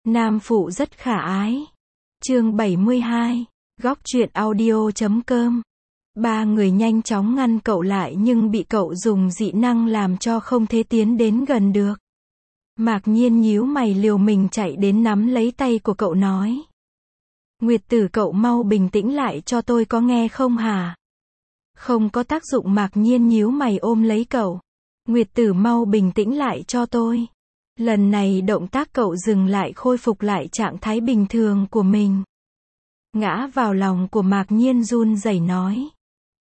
Nam phụ rất khả ái. Chương 72. Góc truyện audio.com. Ba người nhanh chóng ngăn cậu lại nhưng bị cậu dùng dị năng làm cho không thể tiến đến gần được. Mạc Nhiên nhíu mày liều mình chạy đến nắm lấy tay của cậu nói. Nguyệt tử, cậu mau bình tĩnh lại cho tôi, có nghe không hả? Không có tác dụng. Mạc Nhiên nhíu mày ôm lấy cậu. Nguyệt tử, mau bình tĩnh lại cho tôi. Lần này động tác cậu dừng lại, khôi phục lại trạng thái bình thường của mình. Ngã vào lòng của Mạc Nhiên run rẩy nói.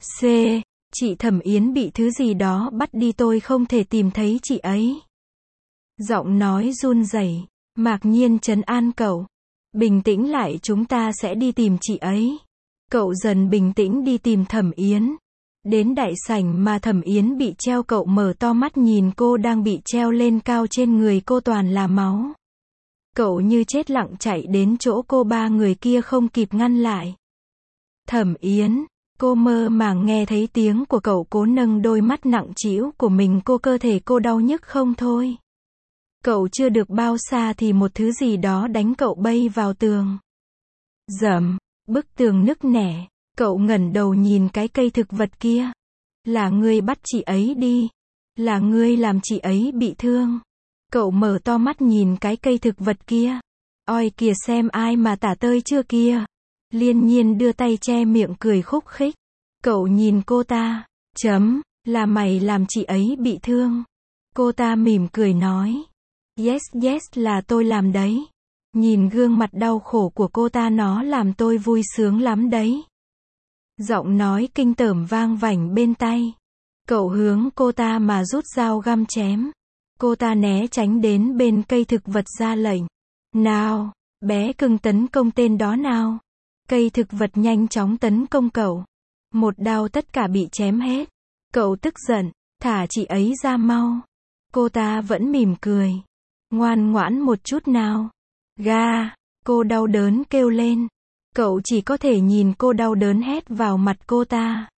Chị Thẩm Yến bị thứ gì đó bắt đi, tôi không thể tìm thấy chị ấy. Giọng nói run rẩy. Mạc Nhiên trấn an cậu. Bình tĩnh lại, chúng ta sẽ đi tìm chị ấy. Cậu dần bình tĩnh đi tìm Thẩm Yến. Đến đại sảnh mà Thẩm Yến bị treo, cậu mở to mắt nhìn cô đang bị treo lên cao, trên người cô toàn là máu. Cậu như chết lặng chạy đến chỗ cô, ba người kia không kịp ngăn lại. Thẩm Yến, cô mơ màng nghe thấy tiếng của cậu, cố nâng đôi mắt nặng trĩu của mình, cơ thể cô đau nhức không thôi. Cậu chưa được bao xa thì một thứ gì đó đánh cậu bay vào tường. Rầm, bức tường nứt nẻ. Cậu ngẩng đầu nhìn cái cây thực vật kia. Là ngươi bắt chị ấy đi. Là ngươi làm chị ấy bị thương. Cậu mở to mắt nhìn cái cây thực vật kia. Oi kìa, xem ai mà tả tơi chưa kia. Liên Nhiên đưa tay che miệng cười khúc khích. Cậu nhìn cô ta. Là mày làm chị ấy bị thương. Cô ta mỉm cười nói. Yes, là tôi làm đấy. Nhìn gương mặt đau khổ của cô ta, nó làm tôi vui sướng lắm đấy. Giọng nói kinh tởm vang vẳng bên tai. Cậu hướng cô ta mà rút dao găm chém. Cô ta né tránh đến bên cây thực vật, ra lệnh. Nào, bé cưng, tấn công tên đó nào. Cây thực vật nhanh chóng tấn công cậu. Một đao tất cả bị chém hết. Cậu tức giận. Thả chị ấy ra mau. Cô ta vẫn mỉm cười. Ngoan ngoãn một chút nào. Ga. Cô đau đớn kêu lên. Cậu chỉ có thể nhìn cô đau đớn hét vào mặt cô ta.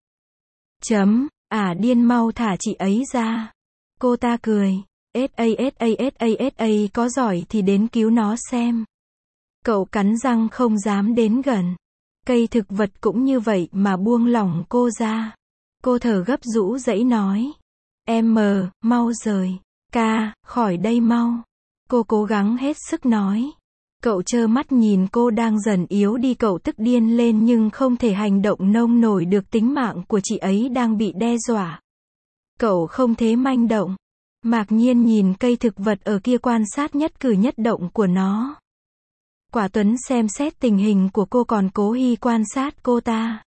Điên, mau thả chị ấy ra. Cô ta cười. SA, có giỏi thì đến cứu nó xem. Cậu cắn răng không dám đến gần. Cây thực vật cũng như vậy mà buông lỏng cô ra. Cô thở gấp rũ rẩy nói. Em mau rời. Khỏi đây mau. Cô cố gắng hết sức nói. Cậu trơ mắt nhìn cô đang dần yếu đi, cậu tức điên lên nhưng không thể hành động nông nổi được, tính mạng của chị ấy đang bị đe dọa. Cậu không thể manh động. Mạc Nhiên nhìn cây thực vật ở kia, quan sát nhất cử nhất động của nó. Quả Tuấn xem xét tình hình của cô, còn Cố Hy quan sát cô ta.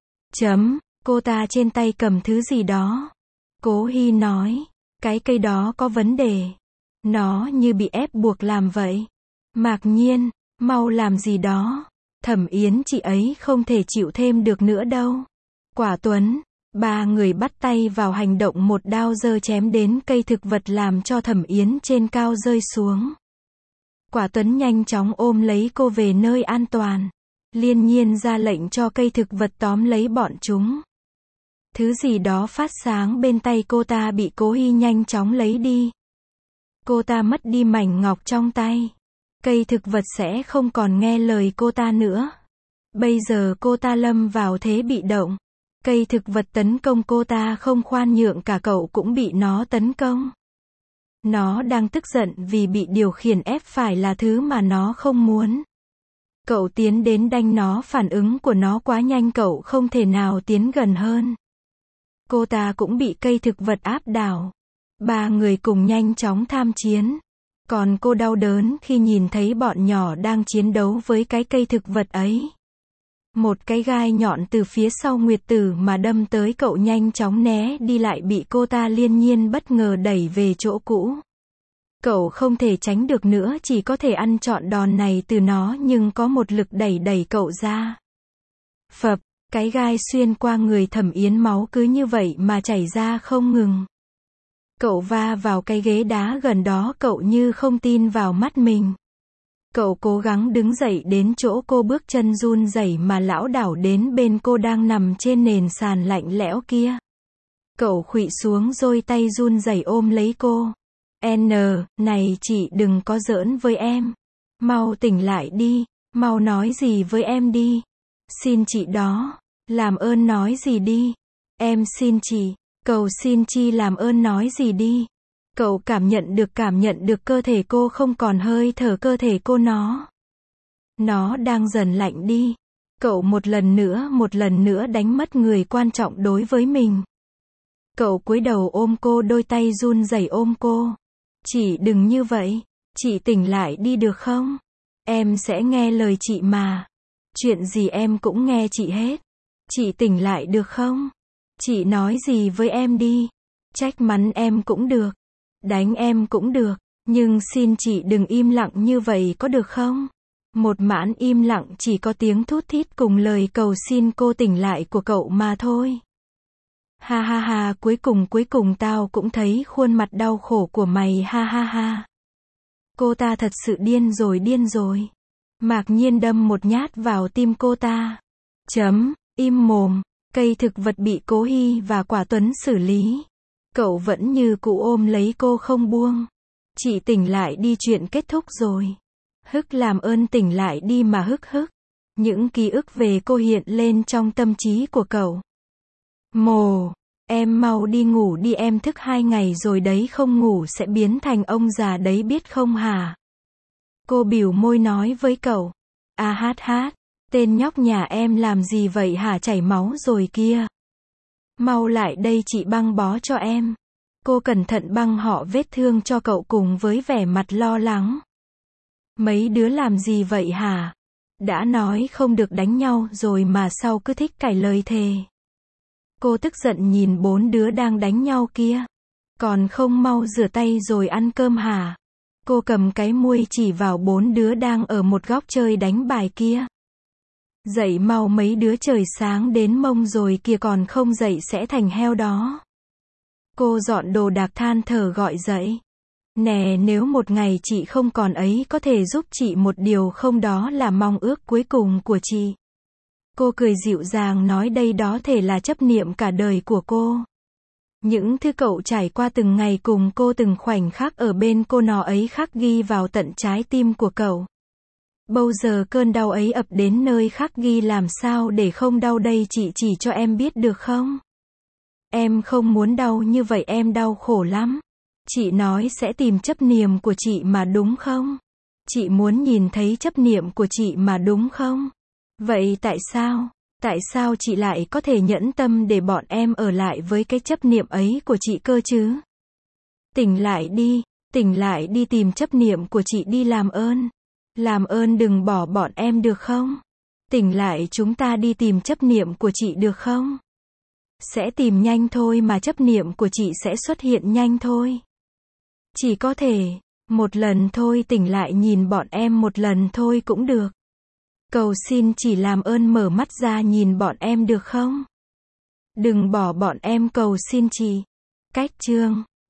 Cô ta trên tay cầm thứ gì đó. Cố Hy nói. Cái cây đó có vấn đề. Nó như bị ép buộc làm vậy. Mạc Nhiên, mau làm gì đó. Thẩm Yến chị ấy không thể chịu thêm được nữa đâu. Quả Tuấn, ba người bắt tay vào hành động, một đao giơ chém đến cây thực vật làm cho Thẩm Yến trên cao rơi xuống. Quả Tuấn nhanh chóng ôm lấy cô về nơi an toàn. Liên Nhiên ra lệnh cho cây thực vật tóm lấy bọn chúng. Thứ gì đó phát sáng bên tay cô ta bị Cố Hy nhanh chóng lấy đi. Cô ta mất đi mảnh ngọc trong tay. Cây thực vật sẽ không còn nghe lời cô ta nữa. Bây giờ cô ta lâm vào thế bị động. Cây thực vật tấn công cô ta không khoan nhượng, cả cậu cũng bị nó tấn công. Nó đang tức giận vì bị điều khiển ép phải là thứ mà nó không muốn. Cậu tiến đến đánh nó, phản ứng của nó quá nhanh, cậu không thể nào tiến gần hơn. Cô ta cũng bị cây thực vật áp đảo. Ba người cùng nhanh chóng tham chiến. Còn cô đau đớn khi nhìn thấy bọn nhỏ đang chiến đấu với cái cây thực vật ấy. Một cái gai nhọn từ phía sau Nguyệt Tử mà đâm tới, cậu nhanh chóng né đi, lại bị cô ta Liên Nhiên bất ngờ đẩy về chỗ cũ. Cậu không thể tránh được nữa, chỉ có thể ăn trọn đòn này từ nó, nhưng có một lực đẩy cậu ra. Phập, cái gai xuyên qua người Thẩm Yến, máu cứ như vậy mà chảy ra không ngừng. Cậu va vào cái ghế đá gần đó, cậu như không tin vào mắt mình. Cậu cố gắng đứng dậy đến chỗ cô, bước chân run rẩy mà lảo đảo đến bên cô đang nằm trên nền sàn lạnh lẽo kia. Cậu khuỵu xuống rồi tay run rẩy ôm lấy cô. Này chị, đừng có giỡn với em. Mau tỉnh lại đi, mau nói gì với em đi. Xin chị đó, làm ơn nói gì đi. Em xin chị, cầu xin chị làm ơn nói gì đi. Cậu cảm nhận được cơ thể cô không còn hơi thở cơ thể cô nó đang dần lạnh đi. Cậu một lần nữa đánh mất người quan trọng đối với mình. Cậu cúi đầu ôm cô, đôi tay run rẩy ôm cô. Chị đừng như vậy, chị tỉnh lại đi được không? Em sẽ nghe lời chị mà. Chuyện gì em cũng nghe chị hết. Chị tỉnh lại được không? Chị nói gì với em đi. Trách mắng em cũng được. Đánh em cũng được. Nhưng xin chị đừng im lặng như vậy có được không? Một mãn im lặng chỉ có tiếng thút thít cùng lời cầu xin cô tỉnh lại của cậu mà thôi. Ha ha ha, cuối cùng tao cũng thấy khuôn mặt đau khổ của mày, ha ha ha. Cô ta thật sự điên rồi. Mạc Nhiên đâm một nhát vào tim cô ta. Im mồm, cây thực vật bị Cố Hy và Quả Tuấn xử lý. Cậu vẫn như cũ ôm lấy cô không buông. Chị tỉnh lại đi, chuyện kết thúc rồi. Hức làm ơn tỉnh lại đi mà hức. Những ký ức về cô hiện lên trong tâm trí của cậu. Em mau đi ngủ đi, em thức 2 ngày rồi đấy, không ngủ sẽ biến thành ông già đấy biết không hả? Cô bỉu môi nói với cậu. Hát, tên nhóc nhà em làm gì vậy hả, chảy máu rồi kia. Mau lại đây chị băng bó cho em. Cô cẩn thận băng họ vết thương cho cậu cùng với vẻ mặt lo lắng. Mấy đứa làm gì vậy hả? Đã nói không được đánh nhau rồi mà sao cứ thích cãi lời thề. Cô tức giận nhìn 4 đứa đang đánh nhau kia. Còn không mau rửa tay rồi ăn cơm hả? Cô cầm cái muôi chỉ vào 4 đứa đang ở một góc chơi đánh bài kia. Dậy mau mấy đứa, trời sáng đến mông rồi kìa, còn không dậy sẽ thành heo đó. Cô dọn đồ đạc than thở gọi dậy. Nè, nếu một ngày chị không còn ấy, có thể giúp chị một điều không, đó là mong ước cuối cùng của chị. Cô cười dịu dàng nói đây đó thể là chấp niệm cả đời của cô. Những thứ cậu trải qua từng ngày cùng cô, từng khoảnh khắc ở bên cô, nó ấy khắc ghi vào tận trái tim của cậu. Bao giờ cơn đau ấy ập đến nơi khắc ghi, làm sao để không đau đây, chị chỉ cho em biết được không? Em không muốn đau như vậy, em đau khổ lắm. Chị nói sẽ tìm chấp niệm của chị mà đúng không? Chị muốn nhìn thấy chấp niệm của chị mà đúng không? Vậy tại sao chị lại có thể nhẫn tâm để bọn em ở lại với cái chấp niệm ấy của chị cơ chứ? Tỉnh lại đi, tìm chấp niệm của chị đi, làm ơn đừng bỏ bọn em được không? Tỉnh lại, chúng ta đi tìm chấp niệm của chị được không? Sẽ tìm nhanh thôi mà, chấp niệm của chị sẽ xuất hiện nhanh thôi. Chỉ có thể một lần thôi, tỉnh lại nhìn bọn em một lần thôi cũng được. Cầu xin chỉ làm ơn mở mắt ra nhìn bọn em được không? Đừng bỏ bọn em, cầu xin chị. Cách chương